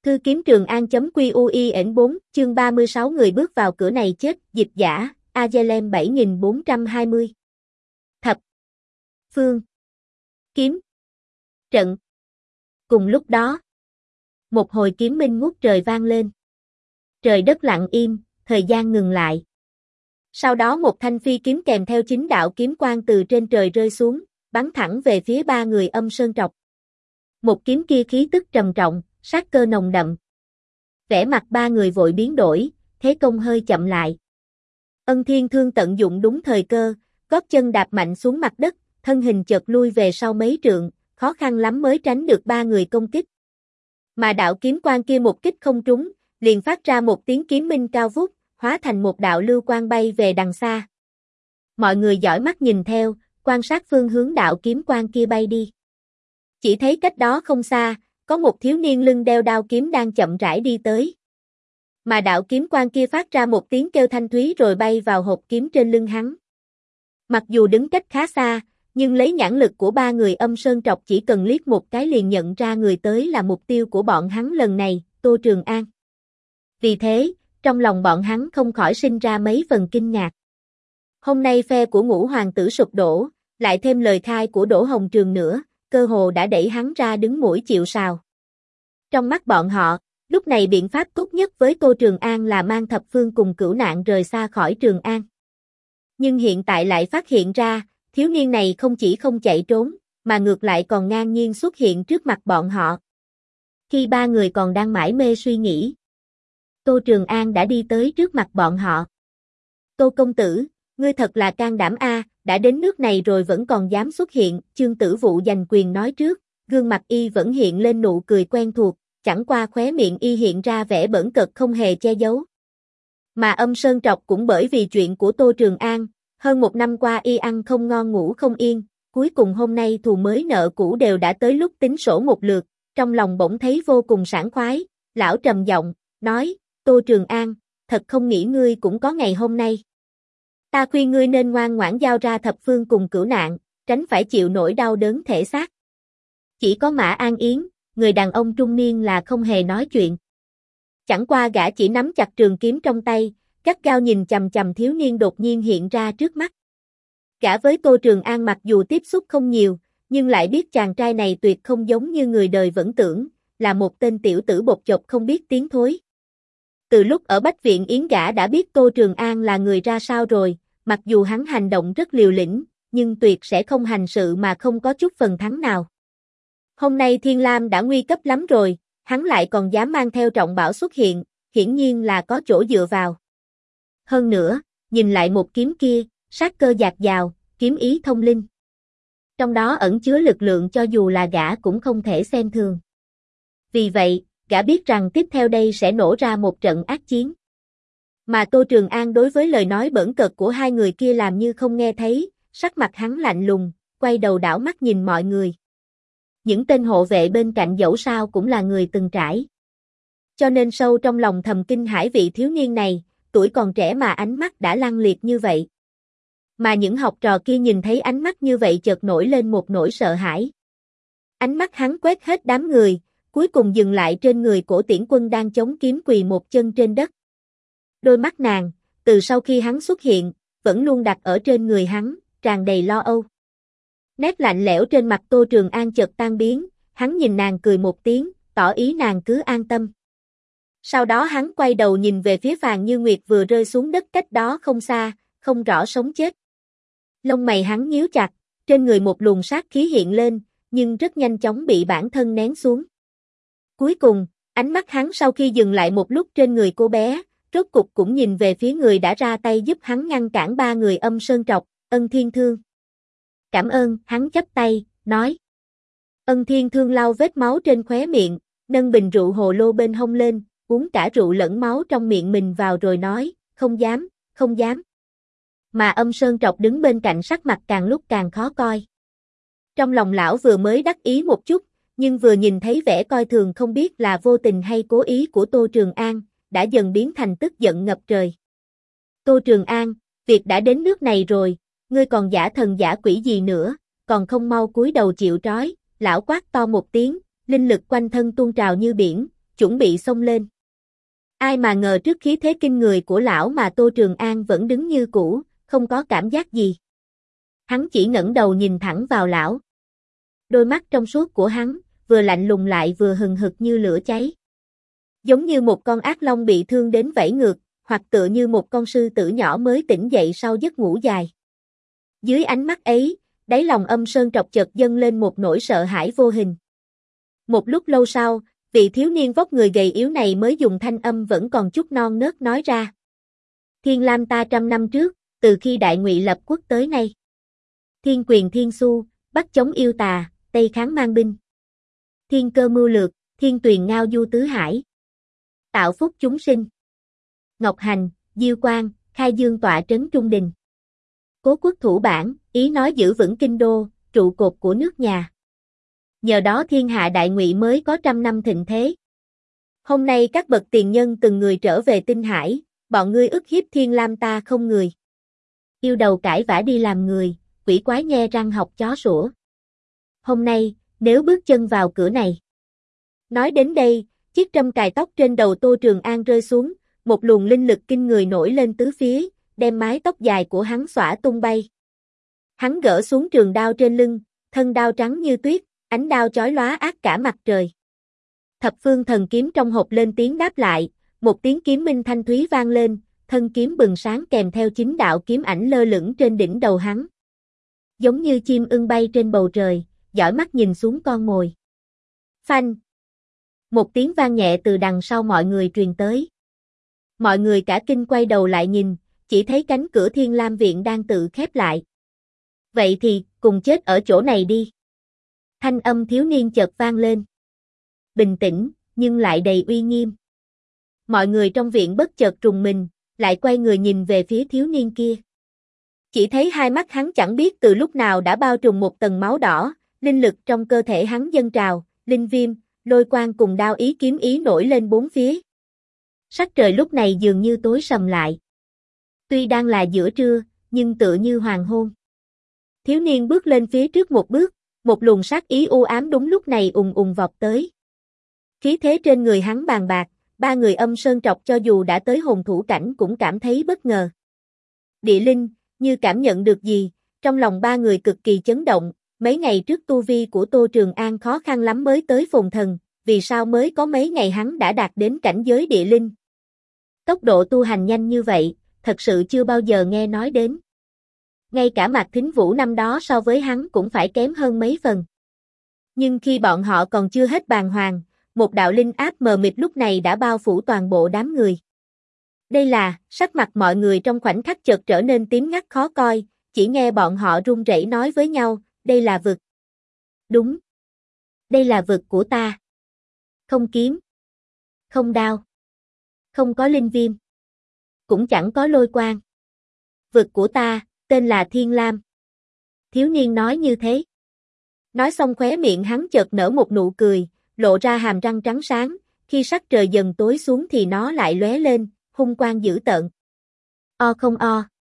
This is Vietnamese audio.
Thư kiếm Trường An.QUIN4, chương 36 người bước vào cửa này chết, dịch giả, Azelem 7420. Thập phương kiếm trận. Cùng lúc đó, một hồi kiếm minh ngút trời vang lên. Trời đất lặng im, thời gian ngừng lại. Sau đó một thanh phi kiếm kèm theo 9 đạo kiếm quang từ trên trời rơi xuống, bắn thẳng về phía ba người Âm Sơn Trọc. Một kiếm kia khí tức trầm trọng, sát cơ nồng đậm. Vẻ mặt ba người vội biến đổi, thế công hơi chậm lại. Ân Thiên Thương tận dụng đúng thời cơ, gót chân đạp mạnh xuống mặt đất, thân hình chợt lui về sau mấy trượng, khó khăn lắm mới tránh được ba người công kích. Mà đạo kiếm quang kia một kích không trúng, liền phát ra một tiếng kiếm minh cao vút, hóa thành một đạo lưu quang bay về đằng xa. Mọi người dõi mắt nhìn theo, quan sát phương hướng đạo kiếm quang kia bay đi. Chỉ thấy cách đó không xa, có một thiếu niên lưng đeo đao kiếm đang chậm rãi đi tới. Mà đạo kiếm quang kia phát ra một tiếng kêu thanh thúy rồi bay vào hộp kiếm trên lưng hắn. Mặc dù đứng cách khá xa, nhưng lấy nhãn lực của ba người Âm Sơn Trọc chỉ cần liếc một cái liền nhận ra người tới là mục tiêu của bọn hắn lần này, Tô Trường An. Vì thế, trong lòng bọn hắn không khỏi sinh ra mấy phần kinh ngạc. Hôm nay phe của Ngũ Hoàng tử sụp đổ, lại thêm lời khai của Đỗ Hồng Trường nữa, cơ hồ đã đẩy hắn ra đứng mũi chịu sào. Trong mắt bọn họ, lúc này biện pháp tốt nhất với Tô Trường An là mang thập phương cùng cửu nạn rời xa khỏi Trường An. Nhưng hiện tại lại phát hiện ra, thiếu niên này không chỉ không chạy trốn, mà ngược lại còn ngang nhiên xuất hiện trước mặt bọn họ. Khi ba người còn đang mải mê suy nghĩ, Tô Trường An đã đi tới trước mặt bọn họ. Tô công tử, ngươi thật là can đảm a, đã đến nước này rồi vẫn còn dám xuất hiện, Chương Tử Vụ giành quyền nói trước, gương mặt y vẫn hiện lên nụ cười quen thuộc, chẳng qua khóe miệng y hiện ra vẻ bỡn cợt không hề che giấu. Mà Âm Sơn Trọc cũng bởi vì chuyện của Tô Trường An, hơn một năm qua y ăn không ngon ngủ không yên, cuối cùng hôm nay thù mới nợ cũ đều đã tới lúc tính sổ một lượt, trong lòng bỗng thấy vô cùng sảng khoái, lão trầm giọng, nói, Tô Trường An, thật không nghĩ ngươi cũng có ngày hôm nay. Ta khuyên ngươi nên ngoan ngoãn giao ra thập phương cùng cửu nạn, tránh phải chịu nỗi đau đớn thể xác. Chỉ có Mã An Yến, người đàn ông trung niên là không hề nói chuyện. Chẳng qua gã chỉ nắm chặt trường kiếm trong tay, gắt gao nhìn chằm chằm thiếu niên đột nhiên hiện ra trước mắt. Gã với Tô Trường An mặc dù tiếp xúc không nhiều, nhưng lại biết chàng trai này tuyệt không giống như người đời vẫn tưởng, là một tên tiểu tử bột chộp không biết tiếng thối. Từ lúc ở Bách Viện Yến gã đã biết Tô Trường An là người ra sao rồi, mặc dù hắn hành động rất liều lĩnh, nhưng tuyệt sẽ không hành sự mà không có chút phần thắng nào. Hôm nay Thiên Lam đã nguy cấp lắm rồi, hắn lại còn dám mang theo trọng bảo xuất hiện, hiển nhiên là có chỗ dựa vào. Hơn nữa, nhìn lại một kiếm kia, sát cơ dạt dào, kiếm ý thông linh. Trong đó ẩn chứa lực lượng cho dù là gã cũng không thể xem thường. Vì vậy, gã biết rằng tiếp theo đây sẽ nổ ra một trận ác chiến. Mà Tô Trường An đối với lời nói bỡn cợt của hai người kia làm như không nghe thấy, sắc mặt hắn lạnh lùng, quay đầu đảo mắt nhìn mọi người. Những tên hộ vệ bên cạnh dẫu sao cũng là người từng trải. Cho nên sâu trong lòng thầm kinh hãi vị thiếu niên này, tuổi còn trẻ mà ánh mắt đã lăng liệt như vậy. Mà những học trò kia nhìn thấy ánh mắt như vậy chợt nổi lên một nỗi sợ hãi. Ánh mắt hắn quét hết đám người, cuối cùng dừng lại trên người Cổ Tiễn Quân đang chống kiếm quỳ một chân trên đất. Đôi mắt nàng, từ sau khi hắn xuất hiện, vẫn luôn đặt ở trên người hắn, tràn đầy lo âu. Nét lạnh lẽo trên mặt Tô Trường An chợt tan biến, hắn nhìn nàng cười một tiếng, tỏ ý nàng cứ an tâm. Sau đó hắn quay đầu nhìn về phía Phàn Như Nguyệt vừa rơi xuống đất cách đó không xa, không rõ sống chết. Lông mày hắn nhíu chặt, trên người một luồng sát khí hiện lên, nhưng rất nhanh chóng bị bản thân nén xuống. Cuối cùng, ánh mắt hắn sau khi dừng lại một lúc trên người cô bé, rốt cục cũng nhìn về phía người đã ra tay giúp hắn ngăn cản ba người Âm Sơn Trọc, Ân Thiên Thương. Cảm ơn, hắn chắp tay, nói. Ân Thiên Thương lau vết máu trên khóe miệng, nâng bình rượu hồ lô bên hông lên, uống cả rượu lẫn máu trong miệng mình vào rồi nói, không dám, không dám. Mà Âm Sơn Trọc đứng bên cạnh sắc mặt càng lúc càng khó coi. Trong lòng lão vừa mới đắc ý một chút, nhưng vừa nhìn thấy vẻ coi thường không biết là vô tình hay cố ý của Tô Trường An, đã dần biến thành tức giận ngập trời. Tô Trường An, việc đã đến nước này rồi, ngươi còn giả thần giả quỷ gì nữa, còn không mau cúi đầu chịu trói, lão quát to một tiếng, linh lực quanh thân tuôn trào như biển, chuẩn bị xông lên. Ai mà ngờ trước khí thế kinh người của lão mà Tô Trường An vẫn đứng như cũ, không có cảm giác gì. Hắn chỉ ngẩng đầu nhìn thẳng vào lão. Đôi mắt trong suốt của hắn, vừa lạnh lùng lại vừa hừng hực như lửa cháy. Giống như một con ác long bị thương đến vẫy ngược, hoặc tựa như một con sư tử nhỏ mới tỉnh dậy sau giấc ngủ dài. Dưới ánh mắt ấy, đáy lòng Âm Sơn Trọc chợt dâng lên một nỗi sợ hãi vô hình. Một lúc lâu sau, vị thiếu niên vóc người gầy yếu này mới dùng thanh âm vẫn còn chút non nớt nói ra. Thiên Lam ta 100 năm trước, từ khi Đại Ngụy lập quốc tới nay. Thiên quyền thiên xu, bắc chống yêu tà, tây kháng mang binh. Thiên cơ mưu lược, thiên tuyền ngao du tứ hải. Tạo phúc chúng sinh. Ngọc Hành, Diêu Quang, Khai Dương tọa trấn Trung Đình. Cố quốc thủ bản, ý nói giữ vững kinh đô, trụ cột của nước nhà. Nhờ đó thiên hạ Đại Ngụy mới có 100 năm thịnh thế. Hôm nay các bậc tiền nhân từng người trở về Tinh Hải, bọn ngươi ức hiếp Thiên Lam ta không người. Yêu đầu cãi vã đi làm người, quỷ quái nhe răng học chó sủa. Hôm nay, nếu bước chân vào cửa này. Nói đến đây, chiếc trâm cài tóc trên đầu Tô Trường An rơi xuống, một luồng linh lực kinh người nổi lên tứ phía, đem mái tóc dài của hắn xõa tung bay. Hắn gỡ xuống trường đao trên lưng, thân đao trắng như tuyết, ánh đao chói lóa ác cả mặt trời. Thập phương thần kiếm trong hộp lên tiếng đáp lại, một tiếng kiếm minh thanh thúy vang lên, thân kiếm bừng sáng kèm theo 9 đạo kiếm ảnh lơ lửng trên đỉnh đầu hắn. Giống như chim ưng bay trên bầu trời, dõi mắt nhìn xuống con mồi. Phanh! Một tiếng vang nhẹ từ đằng sau mọi người truyền tới. Mọi người cả kinh quay đầu lại nhìn, chỉ thấy cánh cửa Thiên Lam viện đang tự khép lại. Vậy thì, cùng chết ở chỗ này đi. Thanh âm thiếu niên chợt vang lên. Bình tĩnh, nhưng lại đầy uy nghiêm. Mọi người trong viện bất chợt rùng mình, lại quay người nhìn về phía thiếu niên kia. Chỉ thấy hai mắt hắn chẳng biết từ lúc nào đã bao trùm một tầng máu đỏ, linh lực trong cơ thể hắn dâng trào, linh viêm, lôi quang cùng đao ý kiếm ý nổi lên bốn phía. Sắc trời lúc này dường như tối sầm lại. Tuy đang là giữa trưa, nhưng tựa như hoàng hôn. Thiếu niên bước lên phía trước một bước, một luồng sát ý u ám đúng lúc này ùng ùng vọt tới. Khí thế trên người hắn bàn bạc, ba người Âm Sơn Trọc cho dù đã tới hồn thủ cảnh cũng cảm thấy bất ngờ. Địa linh, như cảm nhận được gì, trong lòng ba người cực kỳ chấn động, mấy ngày trước tu vi của Tô Trường An khó khăn lắm mới tới phồn thần, vì sao mới có mấy ngày hắn đã đạt đến cảnh giới địa linh. Tốc độ tu hành nhanh như vậy, thật sự chưa bao giờ nghe nói đến. Ngay cả Mạc Thính Vũ năm đó so với hắn cũng phải kém hơn mấy phần. Nhưng khi bọn họ còn chưa hết bàng hoàng, một đạo linh áp mờ mịt lúc này đã bao phủ toàn bộ đám người. Đây là, sắc mặt mọi người trong khoảnh khắc chợt trở nên tím ngắt khó coi, chỉ nghe bọn họ run rẩy nói với nhau, đây là vực. Đúng. Đây là vực của ta. Không kiếm. Không đao. Không có linh viêm. Cũng chẳng có lôi quang. Vực của ta, tên là Thiên Lam. Thiếu niên nói như thế. Nói xong khóe miệng hắn chợt nở một nụ cười, lộ ra hàm răng trắng sáng, khi sắc trời dần tối xuống thì nó lại lóe lên, hung quang dữ tợn. O không o.